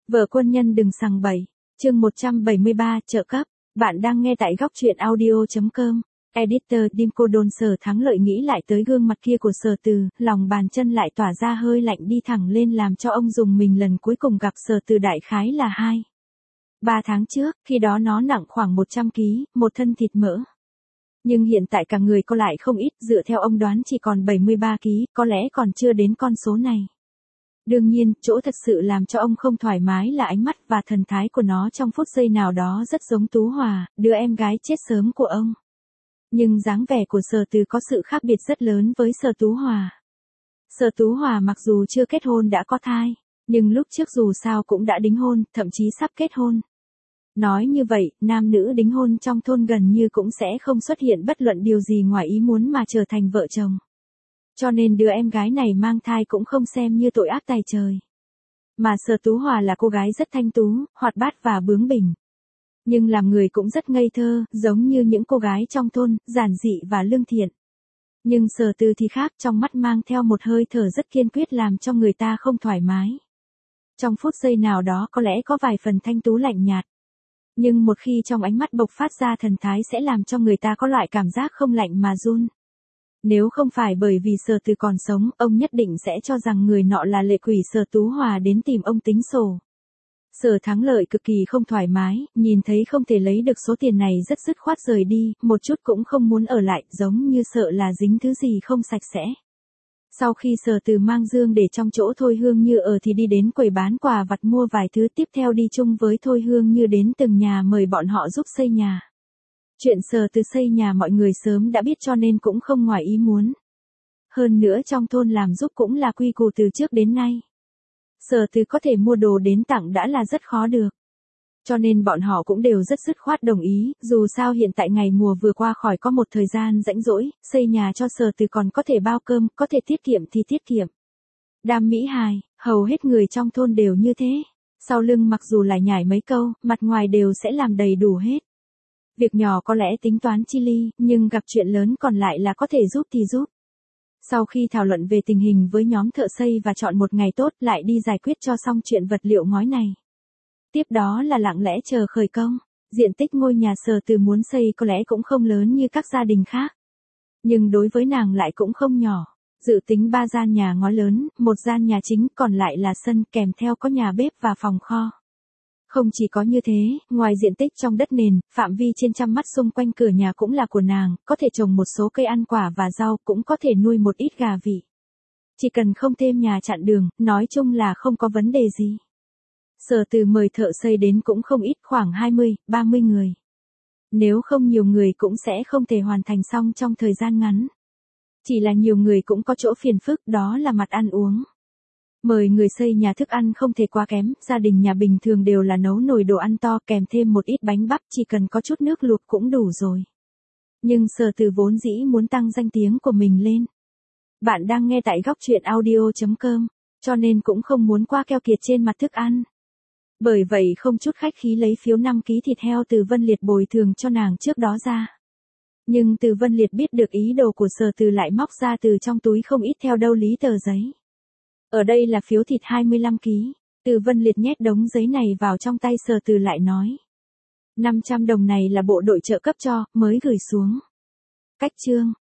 Vợ quân nhân đừng sằng bậy. Chương 173 trợ cấp. Bạn đang nghe tại góc truyện audio.com. Editor Dimco Đồn Sở Thắng Lợi nghĩ lại tới gương mặt kia của Sở Từ, lòng bàn chân lại tỏa ra hơi lạnh đi thẳng lên làm cho ông dùng mình lần cuối cùng gặp Sở Từ đại khái là 3 tháng trước, khi đó nó nặng khoảng 100 kg, một thân thịt mỡ. Nhưng hiện tại cả người cô lại không ít, dựa theo ông đoán chỉ còn 73 kg, có lẽ còn chưa đến con số này. Đương nhiên, chỗ thật sự làm cho ông không thoải mái là ánh mắt và thần thái của nó trong phút giây nào đó rất giống Tú Hòa, đứa em gái chết sớm của ông. Nhưng dáng vẻ của Sở Từ có sự khác biệt rất lớn với Sở Tú Hòa. Sở Tú Hòa mặc dù chưa kết hôn đã có thai, nhưng lúc trước dù sao cũng đã đính hôn, thậm chí sắp kết hôn. Nói như vậy, nam nữ đính hôn trong thôn gần như cũng sẽ không xuất hiện bất luận điều gì ngoài ý muốn mà trở thành vợ chồng. Cho nên đứa em gái này mang thai cũng không xem như tội ác tày trời. Mà Sở Tú Hòa là cô gái rất thanh tú, hoạt bát và bướng bỉnh. Nhưng làm người cũng rất ngây thơ, giống như những cô gái trong thôn, giản dị và lương thiện. Nhưng Sở Từ thì khác, trong mắt mang theo một hơi thở rất kiên quyết làm cho người ta không thoải mái. Trong phút giây nào đó có lẽ có vài phần thanh tú lạnh nhạt. Nhưng một khi trong ánh mắt bộc phát ra thần thái sẽ làm cho người ta có loại cảm giác không lạnh mà run. Nếu không phải bởi vì Sở Từ còn sống, ông nhất định sẽ cho rằng người nọ là lệ quỷ Sở Tú Hòa đến tìm ông tính sổ. Sở Thắng Lợi cực kỳ không thoải mái, nhìn thấy không thể lấy được số tiền này rất dứt khoát rời đi, một chút cũng không muốn ở lại, giống như sợ là dính thứ gì không sạch sẽ. Sau khi Sở Từ mang Dương để trong chỗ Thôi Hương Như ở thì đi đến quầy bán quà vặt mua vài thứ, tiếp theo đi chung với Thôi Hương Như đến từng nhà mời bọn họ giúp xây nhà. Chuyện Sở Từ xây nhà mọi người sớm đã biết cho nên cũng không ngoài ý muốn. Hơn nữa trong thôn làm giúp cũng là quy củ từ trước đến nay. Sở Từ có thể mua đồ đến tặng đã là rất khó được. Cho nên bọn họ cũng đều rất dứt khoát đồng ý, dù sao hiện tại ngày mùa vừa qua khỏi có một thời gian rãnh rỗi, xây nhà cho Sở Từ còn có thể bao cơm, có thể tiết kiệm thì tiết kiệm. Đam mỹ hài, hầu hết người trong thôn đều như thế. Sau lưng mặc dù lại nhải mấy câu, mặt ngoài đều sẽ làm đầy đủ hết. Việc nhỏ có lẽ tính toán chi ly, nhưng gặp chuyện lớn còn lại là có thể giúp thì giúp. Sau khi thảo luận về tình hình với nhóm thợ xây và chọn một ngày tốt lại đi giải quyết cho xong chuyện vật liệu ngói này. Tiếp đó là lặng lẽ chờ khởi công. Diện tích ngôi nhà Sở Từ muốn xây có lẽ cũng không lớn như các gia đình khác. Nhưng đối với nàng lại cũng không nhỏ. Dự tính 3 gian nhà ngói lớn, một gian nhà chính còn lại là sân kèm theo có nhà bếp và phòng kho. Không chỉ có như thế, ngoài diện tích trong đất nền, phạm vi trên trăm mét xung quanh cửa nhà cũng là của nàng, có thể trồng một số cây ăn quả và rau, cũng có thể nuôi một ít gà vịt. Chỉ cần không thêm nhà chặn đường, nói chung là không có vấn đề gì. Sở Từ mời thợ xây đến cũng không ít, khoảng 20-30 người. Nếu không nhiều người cũng sẽ không thể hoàn thành xong trong thời gian ngắn. Chỉ là nhiều người cũng có chỗ phiền phức, đó là mặt ăn uống. Mời người xây nhà thức ăn không thể quá kém, gia đình nhà bình thường đều là nấu nồi đồ ăn to kèm thêm một ít bánh bắp, chỉ cần có chút nước luộc cũng đủ rồi. Nhưng Sở Từ vốn dĩ muốn tăng danh tiếng của mình lên. Bạn đang nghe tại góc truyện audio.com, cho nên cũng không muốn quá keo kiệt trên mặt thức ăn. Bởi vậy không chút khách khí lấy phiếu 5 kg thịt heo Từ Vân Liệt bồi thường cho nàng trước đó ra. Nhưng Từ Vân Liệt biết được ý đồ của Sở Từ lại móc ra từ trong túi không ít theo đâu lý tờ giấy. Ở đây là phiếu thịt 25 kg. Từ Vân Liệt nhét đống giấy này vào trong tay Sở Từ lại nói. 500 đồng này là bộ đội trợ cấp cho, mới gửi xuống. Cách chương.